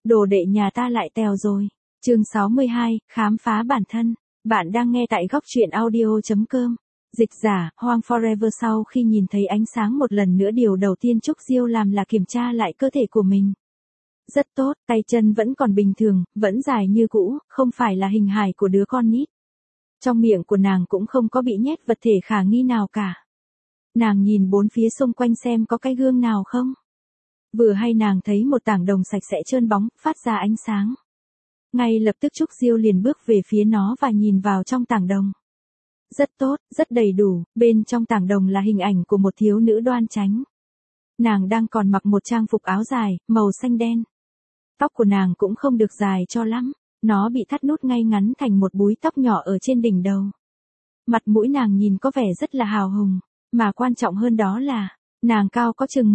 đồ đệ nhà ta lại tèo rồi. Chương 62, khám phá bản thân. Bạn đang nghe tại góc truyện audio.com. Dịch giả, Hoang Forever sau khi nhìn thấy ánh sáng một lần nữa điều đầu tiên Trúc Diêu làm là kiểm tra lại cơ thể của mình. Rất tốt, tay chân vẫn còn bình thường, vẫn dài như cũ, không phải là hình hài của đứa con nít. Trong miệng của nàng cũng không có bị nhét vật thể khả nghi nào cả. Nàng nhìn bốn phía xung quanh xem có cái gương nào không. Vừa hay nàng thấy một tảng đồng sạch sẽ trơn bóng, phát ra ánh sáng. Ngay lập tức Trúc Diêu liền bước về phía nó và nhìn vào trong tảng đồng. Rất tốt, rất đầy đủ, bên trong tảng đồng là hình ảnh của một thiếu nữ đoan chánh. Nàng đang còn mặc một trang phục áo dài, màu xanh đen. Tóc của nàng cũng không được dài cho lắm, nó bị thắt nút ngay ngắn thành một búi tóc nhỏ ở trên đỉnh đầu. Mặt mũi nàng nhìn có vẻ rất là hào hùng, mà quan trọng hơn đó là, nàng cao có chừng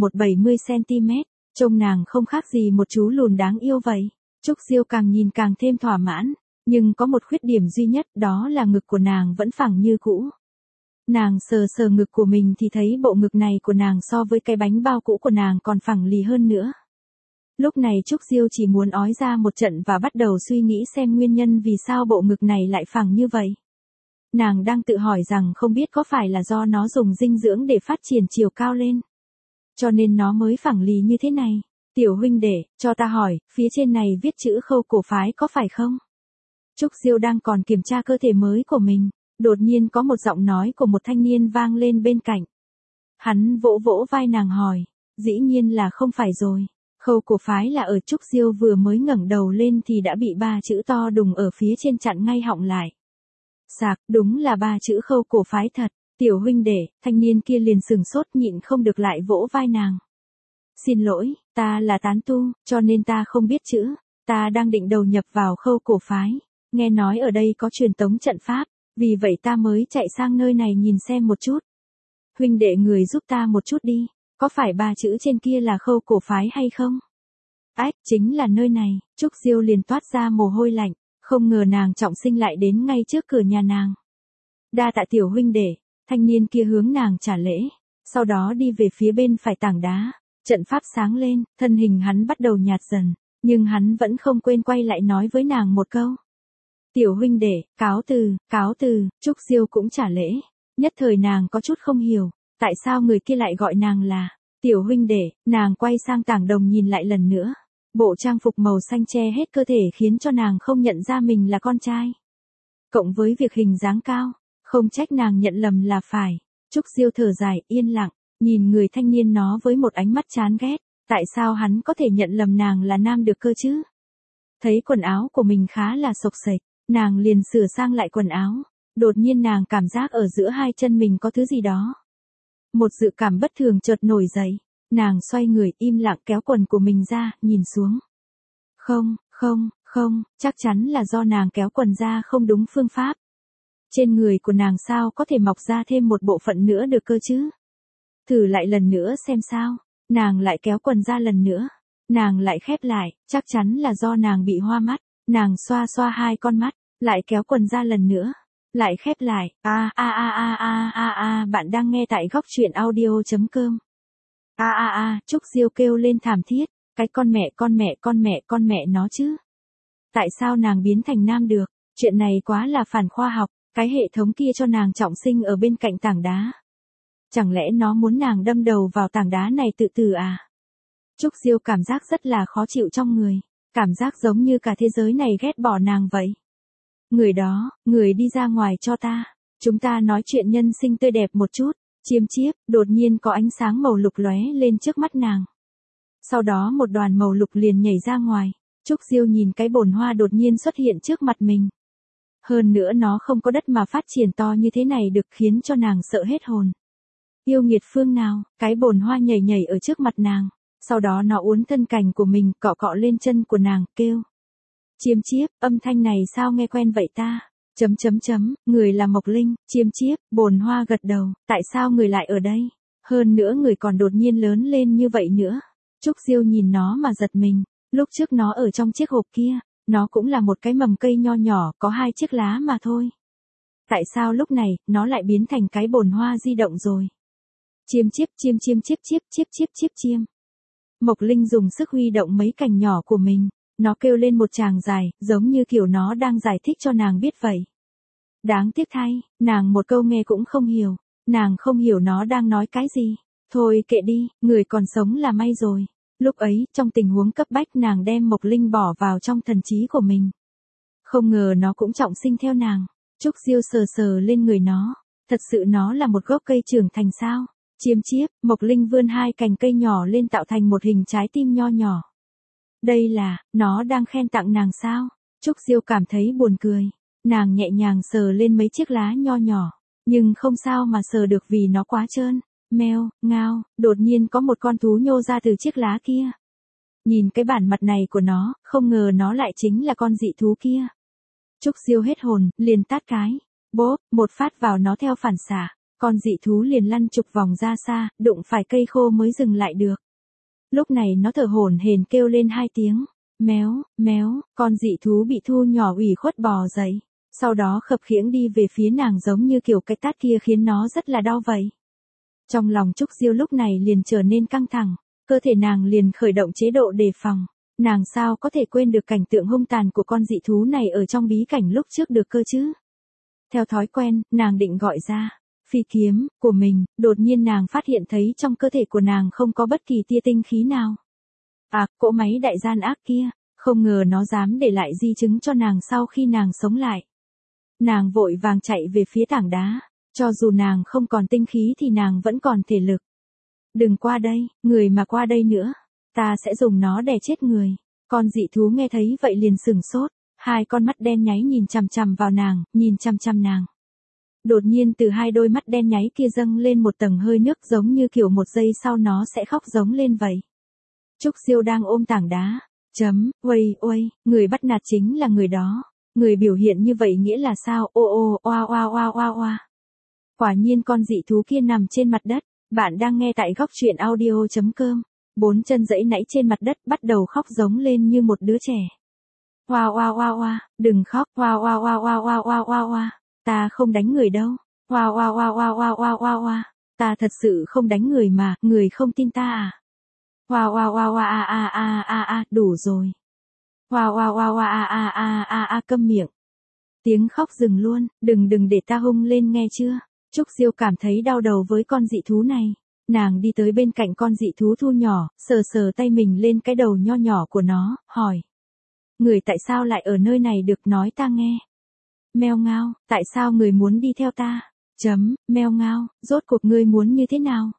170cm, trông nàng không khác gì một chú lùn đáng yêu vậy. Trúc Diêu càng nhìn càng thêm thỏa mãn, nhưng có một khuyết điểm duy nhất, đó là ngực của nàng vẫn phẳng như cũ. Nàng sờ sờ ngực của mình thì thấy bộ ngực này của nàng so với cái bánh bao cũ của nàng còn phẳng lì hơn nữa. Lúc này Trúc Diêu chỉ muốn ói ra một trận và bắt đầu suy nghĩ xem nguyên nhân vì sao bộ ngực này lại phẳng như vậy. Nàng đang tự hỏi rằng không biết có phải là do nó dùng dinh dưỡng để phát triển chiều cao lên, cho nên nó mới phẳng lì như thế này. Tiểu huynh đệ, cho ta hỏi, phía trên này viết chữ Khâu cổ phái có phải không? Trúc Diêu đang còn kiểm tra cơ thể mới của mình, đột nhiên có một giọng nói của một thanh niên vang lên bên cạnh. Hắn vỗ vỗ vai nàng hỏi, dĩ nhiên là không phải rồi. Khâu cổ phái là ở. Trúc Diêu vừa mới ngẩng đầu lên thì đã bị 3 chữ to đùng ở phía trên chặn ngay họng lại. Sạc, đúng là 3 chữ Khâu cổ phái thật. Tiểu huynh đệ, thanh niên kia liền sừng sốt nhịn không được lại vỗ vai nàng. Xin lỗi, ta là tán tu, cho nên ta không biết chữ. Ta đang định đầu nhập vào Khâu cổ phái. Nghe nói ở đây có truyền tống trận pháp, vì vậy ta mới chạy sang nơi này nhìn xem một chút. Huynh đệ người giúp ta một chút đi, có phải 3 chữ trên kia là Khâu cổ phái hay không? Ách, chính là nơi này. Trúc Diêu liền toát ra mồ hôi lạnh, không ngờ nàng trọng sinh lại đến ngay trước cửa nhà nàng. Đa tạ tiểu huynh đệ. Thanh niên kia hướng nàng trả lễ, sau đó đi về phía bên phải tảng đá. Trận pháp sáng lên, thân hình hắn bắt đầu nhạt dần, nhưng hắn vẫn không quên quay lại nói với nàng một câu. Tiểu huynh đệ, cáo từ. Trúc Diêu cũng trả lễ. Nhất thời nàng có chút không hiểu, tại sao người kia lại gọi nàng là tiểu huynh đệ. Nàng quay sang tảng đồng nhìn lại lần nữa. Bộ trang phục màu xanh che hết cơ thể khiến cho nàng không nhận ra mình là con trai. Cộng với việc hình dáng cao, không trách nàng nhận lầm là phải. Trúc Diêu thở dài, yên lặng, nhìn người thanh niên nó với một ánh mắt chán ghét. Tại sao hắn có thể nhận lầm nàng là nam được cơ chứ? Thấy quần áo của mình khá là xộc xệch, nàng liền sửa sang lại quần áo. Đột nhiên nàng cảm giác ở giữa hai chân mình có thứ gì đó. Một dự cảm bất thường chợt nổi dậy. Nàng xoay người im lặng kéo quần của mình ra, nhìn xuống. Không, chắc chắn là do nàng kéo quần ra không đúng phương pháp. Trên người của nàng sao có thể mọc ra thêm một bộ phận nữa được cơ chứ? Thử lại lần nữa xem sao. Nàng lại kéo quần ra lần nữa. Nàng lại khép lại, chắc chắn là do nàng bị hoa mắt. Nàng xoa xoa hai con mắt, lại kéo quần ra lần nữa. Lại khép lại. Bạn đang nghe tại góc truyện audio.com. Trúc Diêu kêu lên thảm thiết. Cái con mẹ nó chứ. Tại sao nàng biến thành nam được? Chuyện này quá là phản khoa học. Cái hệ thống kia cho nàng trọng sinh ở bên cạnh tảng đá. Chẳng lẽ nó muốn nàng đâm đầu vào tảng đá này tự tử à? Trúc Diêu cảm giác rất là khó chịu trong người. Cảm giác giống như cả thế giới này ghét bỏ nàng vậy. Người đó, người đi ra ngoài cho ta. Chúng ta nói chuyện nhân sinh tươi đẹp một chút. Chiêm chiếp, đột nhiên có ánh sáng màu lục lóe lên trước mắt nàng. Sau đó một đoàn màu lục liền nhảy ra ngoài. Trúc Diêu nhìn cái bồn hoa đột nhiên xuất hiện trước mặt mình. Hơn nữa nó không có đất mà phát triển to như thế này được, khiến cho nàng sợ hết hồn. Yêu nghiệt phương nào, cái bồn hoa nhảy nhảy ở trước mặt nàng. Sau đó nó uốn thân cành của mình cọ cọ lên chân của nàng, kêu. Chiêm chiếp, âm thanh này sao nghe quen vậy ta? Người là Mộc Linh. Chiêm chiếp, bồn hoa gật đầu, tại sao người lại ở đây? Hơn nữa người còn đột nhiên lớn lên như vậy nữa. Trúc Diêu nhìn nó mà giật mình, lúc trước nó ở trong chiếc hộp kia, nó cũng là một cái mầm cây nho nhỏ có 2 chiếc lá mà thôi. Tại sao lúc này, nó lại biến thành cái bồn hoa di động rồi? Chiêm chiếp. Mộc Linh dùng sức huy động mấy cành nhỏ của mình, Nó kêu lên một tràng dài, giống như kiểu nó đang giải thích cho nàng biết vậy. Đáng tiếc thay, nàng một câu nghe cũng không hiểu. Nàng không hiểu nó đang nói cái gì. Thôi kệ đi, người còn sống là may rồi. Lúc ấy, trong tình huống cấp bách nàng đem Mộc Linh bỏ vào trong thần trí của mình. Không ngờ nó cũng trọng sinh theo nàng. Trúc Diêu sờ sờ lên người nó. Thật sự nó là một gốc cây trưởng thành sao? Chiêm chiếp, Mộc Linh vươn hai cành cây nhỏ lên tạo thành một hình trái tim nho nhỏ. Đây là, nó đang khen tặng nàng sao? Trúc Diêu cảm thấy buồn cười. Nàng nhẹ nhàng sờ lên mấy chiếc lá nho nhỏ. Nhưng không sao mà sờ được vì nó quá trơn. Meo, ngao, đột nhiên có một con thú nhô ra từ chiếc lá kia. Nhìn cái bản mặt này của nó, không ngờ nó lại chính là con dị thú kia. Trúc Diêu hết hồn, liền tát cái. Bốp, một phát vào nó theo phản xạ. Con dị thú liền lăn chục vòng ra xa, đụng phải cây khô mới dừng lại được. Lúc này nó thở hổn hển kêu lên 2 tiếng. Méo, méo, con dị thú bị thu nhỏ ủy khuất bò dậy. Sau đó khập khiễng đi về phía nàng giống như kiểu cái tát kia khiến nó rất là đau vậy. Trong lòng Trúc Diêu lúc này liền trở nên căng thẳng, cơ thể nàng liền khởi động chế độ đề phòng. Nàng sao có thể quên được cảnh tượng hung tàn của con dị thú này ở trong bí cảnh lúc trước được cơ chứ? Theo thói quen, nàng định gọi ra phi kiếm của mình, đột nhiên nàng phát hiện thấy trong cơ thể của nàng không có bất kỳ tia tinh khí nào. À, cỗ máy đại gian ác kia, không ngờ nó dám để lại di chứng cho nàng sau khi nàng sống lại. Nàng vội vàng chạy về phía tảng đá, cho dù nàng không còn tinh khí thì nàng vẫn còn thể lực. Đừng qua đây, người mà qua đây nữa, ta sẽ dùng nó đè chết người. Con dị thú nghe thấy vậy liền sửng sốt, hai con mắt đen nháy nhìn chằm chằm vào nàng, nhìn chằm chằm nàng. Đột nhiên từ hai đôi mắt đen nháy kia dâng lên một tầng hơi nước giống như kiểu một giây sau nó sẽ khóc giống lên vậy. Trúc Diêu đang ôm tảng đá. Uây uây, người bắt nạt chính là người đó. Người biểu hiện như vậy nghĩa là sao? Ô ô, oa oa oa oa oa. Quả nhiên con dị thú kia nằm trên mặt đất. Bạn đang nghe tại góc truyện audio.com. 4 chân giẫy nãy trên mặt đất bắt đầu khóc giống lên như một đứa trẻ. Oa oa oa oa, đừng khóc. Oa oa oa oa oa oa oa oa. Ta không đánh người đâu. Oa oa oa oa oa oa oa oa. Ta thật sự không đánh người mà, người không tin ta à? Oa oa oa oa a a a a a, đủ rồi. Oa oa oa oa a a a a a, câm miệng. Tiếng khóc dừng luôn, đừng để ta hung lên nghe chưa? Trúc Diêu cảm thấy đau đầu với con dị thú này. Nàng đi tới bên cạnh con dị thú thu nhỏ, sờ sờ tay mình lên cái đầu nho nhỏ của nó, hỏi. Người tại sao lại ở nơi này được nói ta nghe? Meo ngao, tại sao người muốn đi theo ta? Meo ngao, rốt cuộc ngươi muốn như thế nào?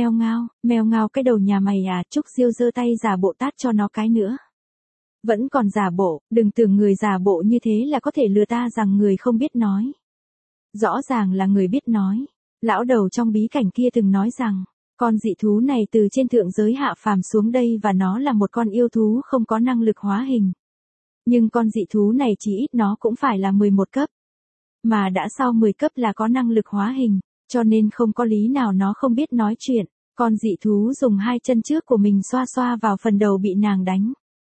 Meo ngao cái đầu nhà mày à? Trúc Diêu giơ tay giả bộ tát cho nó cái nữa. Vẫn còn giả bộ, đừng tưởng người giả bộ như thế là có thể lừa ta rằng người không biết nói. Rõ ràng là người biết nói. Lão đầu trong bí cảnh kia từng nói rằng, con dị thú này từ trên thượng giới hạ phàm xuống đây và nó là một con yêu thú không có năng lực hóa hình. Nhưng con dị thú này chỉ ít nó cũng phải là 11 cấp. Mà đã sau 10 cấp là có năng lực hóa hình, cho nên không có lý nào nó không biết nói chuyện. Con dị thú dùng hai chân trước của mình xoa xoa vào phần đầu bị nàng đánh.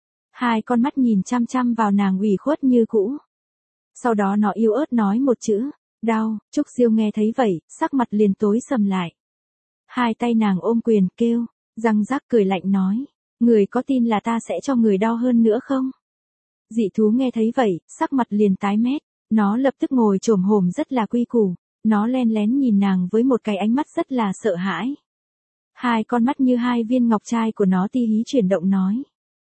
Hai con mắt nhìn chăm chăm vào nàng ủy khuất như cũ. Sau đó nó yếu ớt nói một chữ, đau. Trúc Diêu nghe thấy vậy, sắc mặt liền tối sầm lại. Hai tay nàng ôm quyền kêu, răng rắc cười lạnh nói, người có tin là ta sẽ cho người đau hơn nữa không? Dị thú nghe thấy vậy, sắc mặt liền tái mét, nó lập tức ngồi chồm hổm rất là quy củ, nó len lén nhìn nàng với một cái ánh mắt rất là sợ hãi. Hai con mắt như hai viên ngọc trai của nó ti hí chuyển động nói.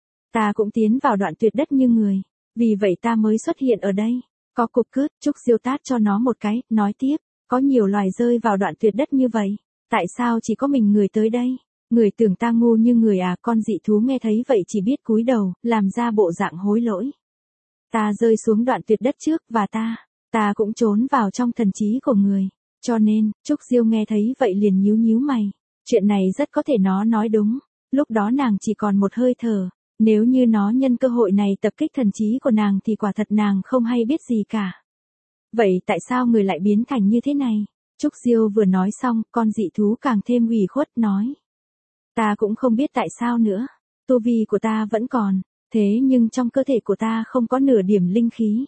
Ta cũng tiến vào đoạn tuyệt đất như người, vì vậy ta mới xuất hiện ở đây. Có cục cướp, Trúc Diêu tát cho nó một cái, nói tiếp, có nhiều loài rơi vào đoạn tuyệt đất như vậy, tại sao chỉ có mình người tới đây? Người tưởng ta ngu như người à? Con dị thú nghe thấy vậy chỉ biết cúi đầu, làm ra bộ dạng hối lỗi. Ta rơi xuống đoạn tuyệt đất trước và ta cũng trốn vào trong thần trí của người. Cho nên, Trúc Diêu nghe thấy vậy liền nhíu nhíu mày. Chuyện này rất có thể nó nói đúng. Lúc đó nàng chỉ còn một hơi thở. Nếu như nó nhân cơ hội này tập kích thần trí của nàng thì quả thật nàng không hay biết gì cả. Vậy tại sao người lại biến thành như thế này? Trúc Diêu vừa nói xong, con dị thú càng thêm ủy khuất nói. Ta cũng không biết tại sao nữa. Tu vi của ta vẫn còn, thế nhưng trong cơ thể của ta không có nửa điểm linh khí.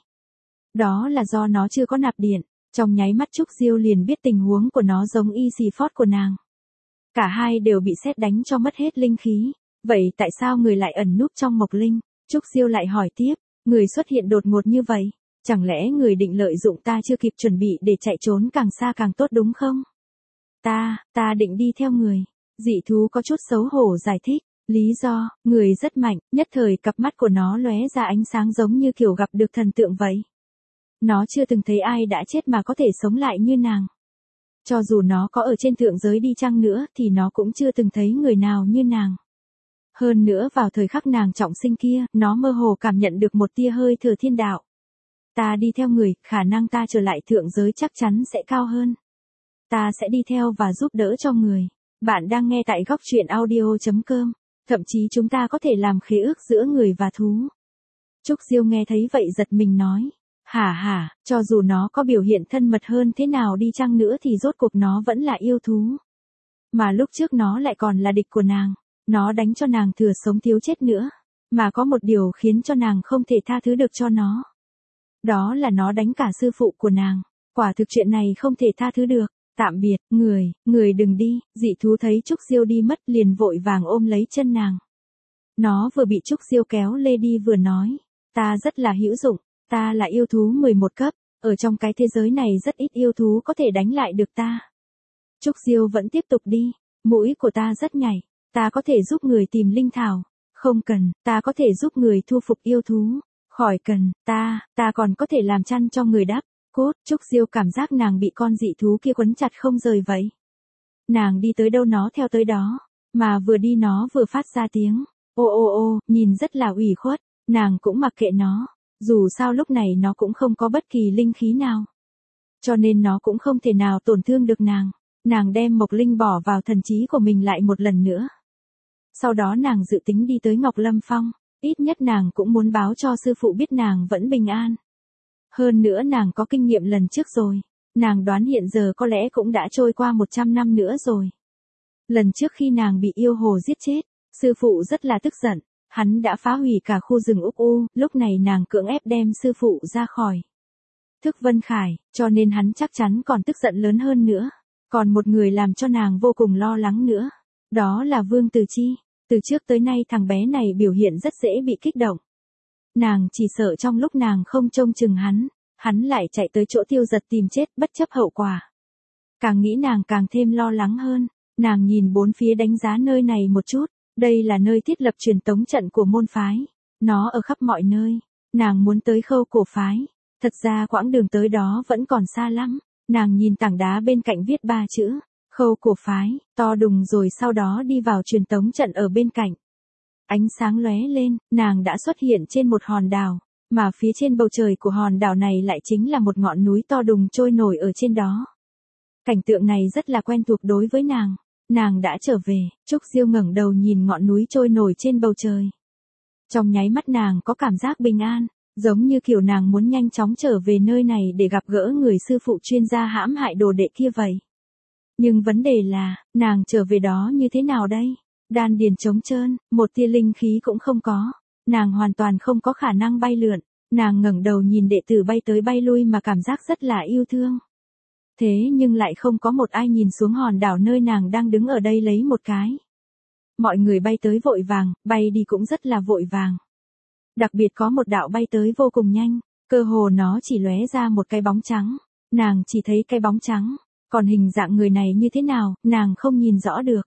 Đó là do nó chưa có nạp điện. Trong nháy mắt Trúc Diêu liền biết tình huống của nó giống y xì phót của nàng. Cả hai đều bị sét đánh cho mất hết linh khí. Vậy tại sao người lại ẩn núp trong Mộc Linh? Trúc Diêu lại hỏi tiếp, người xuất hiện đột ngột như vậy, chẳng lẽ người định lợi dụng ta chưa kịp chuẩn bị để chạy trốn càng xa càng tốt đúng không? Ta định đi theo người. Dị thú có chút xấu hổ giải thích, lý do, người rất mạnh, nhất thời cặp mắt của nó lóe ra ánh sáng giống như kiểu gặp được thần tượng vậy. Nó chưa từng thấy ai đã chết mà có thể sống lại như nàng. Cho dù nó có ở trên thượng giới đi chăng nữa thì nó cũng chưa từng thấy người nào như nàng. Hơn nữa vào thời khắc nàng trọng sinh kia, nó mơ hồ cảm nhận được một tia hơi thở thiên đạo. Ta đi theo người, khả năng ta trở lại thượng giới chắc chắn sẽ cao hơn. Ta sẽ đi theo và giúp đỡ cho người. Bạn đang nghe tại góc truyện audio.com. Thậm chí chúng ta có thể làm khế ước giữa người và thú. Trúc Diêu nghe thấy vậy giật mình nói. Hả, cho dù nó có biểu hiện thân mật hơn thế nào đi chăng nữa thì rốt cuộc nó vẫn là yêu thú. Mà lúc trước nó lại còn là địch của nàng. Nó đánh cho nàng thừa sống thiếu chết nữa. Mà có một điều khiến cho nàng không thể tha thứ được cho nó. Đó là nó đánh cả sư phụ của nàng. Quả thực chuyện này không thể tha thứ được. Tạm biệt, người đừng đi. Dị thú thấy Trúc Diêu đi mất liền vội vàng ôm lấy chân nàng. Nó vừa bị Trúc Diêu kéo lê đi vừa nói. Ta rất là hữu dụng. Ta là yêu thú 11 cấp. Ở trong cái thế giới này rất ít yêu thú có thể đánh lại được ta. Trúc Diêu vẫn tiếp tục đi. Mũi của ta rất nhạy. Ta có thể giúp người tìm linh thảo. Không cần, ta có thể giúp người thu phục yêu thú. Khỏi cần, ta còn có thể làm chăn cho người đắp. Cốt, Trúc Diêu cảm giác nàng bị con dị thú kia quấn chặt không rời vậy. Nàng đi tới đâu nó theo tới đó. Mà vừa đi nó vừa phát ra tiếng. Ô, nhìn rất là ủy khuất. Nàng cũng mặc kệ nó. Dù sao lúc này nó cũng không có bất kỳ linh khí nào. Cho nên nó cũng không thể nào tổn thương được nàng. Nàng đem Mộc Linh bỏ vào thần trí của mình lại một lần nữa. Sau đó nàng dự tính đi tới Ngọc Lâm Phong. Ít nhất nàng cũng muốn báo cho sư phụ biết nàng vẫn bình an. Hơn nữa nàng có kinh nghiệm lần trước rồi. Nàng đoán hiện giờ có lẽ cũng đã trôi qua 100 năm nữa rồi. Lần trước khi nàng bị yêu hồ giết chết, sư phụ rất là tức giận. Hắn đã phá hủy cả khu rừng Úc U, lúc này nàng cưỡng ép đem sư phụ ra khỏi Thức Vân Khải, cho nên hắn chắc chắn còn tức giận lớn hơn nữa. Còn một người làm cho nàng vô cùng lo lắng nữa. Đó là Vương Từ Chi. Từ trước tới nay thằng bé này biểu hiện rất dễ bị kích động. Nàng chỉ sợ trong lúc nàng không trông chừng hắn lại chạy tới chỗ Tiêu Giật tìm chết bất chấp hậu quả. Càng nghĩ nàng càng thêm lo lắng hơn. Nàng nhìn bốn phía đánh giá nơi này một chút. Đây là nơi thiết lập truyền tống trận của môn phái. Nó ở khắp mọi nơi. Nàng muốn tới Khâu Cổ phái. Thật ra quãng đường tới đó vẫn còn xa lắm. Nàng nhìn tảng đá bên cạnh viết 3 chữ. Khâu Cổ phái, to đùng rồi sau đó đi vào truyền tống trận ở bên cạnh. Ánh sáng lóe lên, nàng đã xuất hiện trên một hòn đảo. Mà phía trên bầu trời của hòn đảo này lại chính là một ngọn núi to đùng trôi nổi ở trên đó. Cảnh tượng này rất là quen thuộc đối với nàng. Nàng đã trở về, Trúc Diêu ngẩng đầu nhìn ngọn núi trôi nổi trên bầu trời. Trong nháy mắt nàng có cảm giác bình an, giống như kiểu nàng muốn nhanh chóng trở về nơi này để gặp gỡ người sư phụ chuyên gia hãm hại đồ đệ kia vậy. Nhưng vấn đề là, nàng trở về đó như thế nào đây? Đan điền trống trơn, một tia linh khí cũng không có. Nàng hoàn toàn không có khả năng bay lượn. Nàng ngẩng đầu nhìn đệ tử bay tới bay lui mà cảm giác rất là yêu thương. Thế nhưng lại không có một ai nhìn xuống hòn đảo nơi nàng đang đứng ở đây lấy một cái. Mọi người bay tới vội vàng, bay đi cũng rất là vội vàng. Đặc biệt có một đạo bay tới vô cùng nhanh, cơ hồ nó chỉ lóe ra một cái bóng trắng. Nàng chỉ thấy cái bóng trắng, còn hình dạng người này như thế nào, nàng không nhìn rõ được.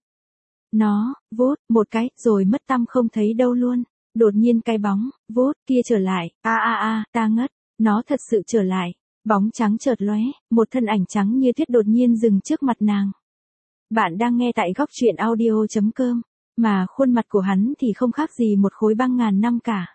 Nó, vút, một cái, rồi mất tăm không thấy đâu luôn. Đột nhiên cái bóng, vút, kia trở lại, ta ngất, nó thật sự trở lại. Bóng trắng chợt lóe, một thân ảnh trắng như tuyết đột nhiên dừng trước mặt nàng. Bạn đang nghe tại góc truyện audio.com, mà khuôn mặt của hắn thì không khác gì một khối băng ngàn năm cả.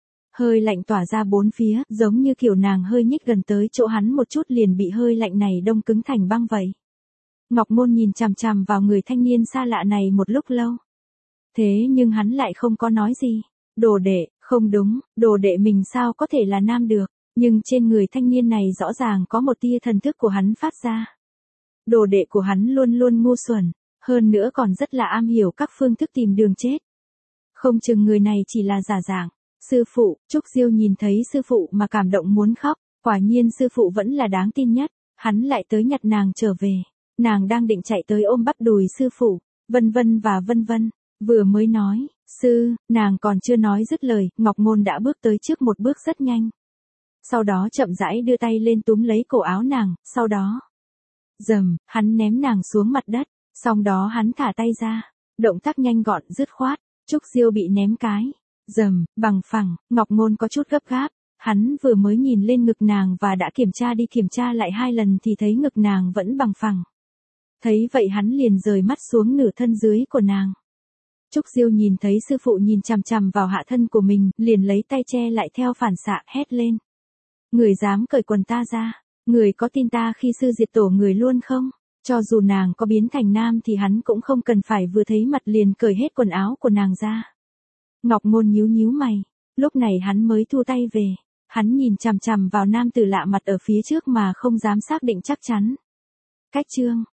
Hơi lạnh tỏa ra bốn phía, giống như kiểu nàng hơi nhích gần tới chỗ hắn một chút liền bị hơi lạnh này đông cứng thành băng vậy. Ngọc Môn nhìn chằm chằm vào người thanh niên xa lạ này một lúc lâu. Thế nhưng hắn lại không có nói gì. Đồ đệ, không đúng, đồ đệ mình sao có thể là nam được. Nhưng trên người thanh niên này rõ ràng có một tia thần thức của hắn phát ra. Đồ đệ của hắn luôn luôn ngu xuẩn, hơn nữa còn rất là am hiểu các phương thức tìm đường chết. Không chừng người này chỉ là giả dạng. Sư phụ, Trúc Diêu nhìn thấy sư phụ mà cảm động muốn khóc, quả nhiên sư phụ vẫn là đáng tin nhất, hắn lại tới nhặt nàng trở về. Nàng đang định chạy tới ôm bắp đùi sư phụ, vân vân và vân vân. Vừa mới nói, sư, nàng còn chưa nói dứt lời, Ngọc Ngôn đã bước tới trước một bước rất nhanh. Sau đó chậm rãi đưa tay lên túm lấy cổ áo nàng, sau đó. Dầm, hắn ném nàng xuống mặt đất, xong đó hắn thả tay ra. Động tác nhanh gọn dứt khoát, Trúc Diêu bị ném cái. Dầm, bằng phẳng, Ngọc Ngôn có chút gấp gáp. Hắn vừa mới nhìn lên ngực nàng và đã kiểm tra đi kiểm tra lại 2 lần thì thấy ngực nàng vẫn bằng phẳng. Thấy vậy hắn liền rời mắt xuống nửa thân dưới của nàng. Trúc Diêu nhìn thấy sư phụ nhìn chằm chằm vào hạ thân của mình, liền lấy tay che lại theo phản xạ hét lên. Người dám cởi quần ta ra, người có tin ta khi sư diệt tổ người luôn không? Cho dù nàng có biến thành nam thì hắn cũng không cần phải vừa thấy mặt liền cởi hết quần áo của nàng ra. Ngọc Ngôn nhíu nhíu mày, lúc này hắn mới thu tay về. Hắn nhìn chằm chằm vào nam tử lạ mặt ở phía trước mà không dám xác định chắc chắn. Cách chương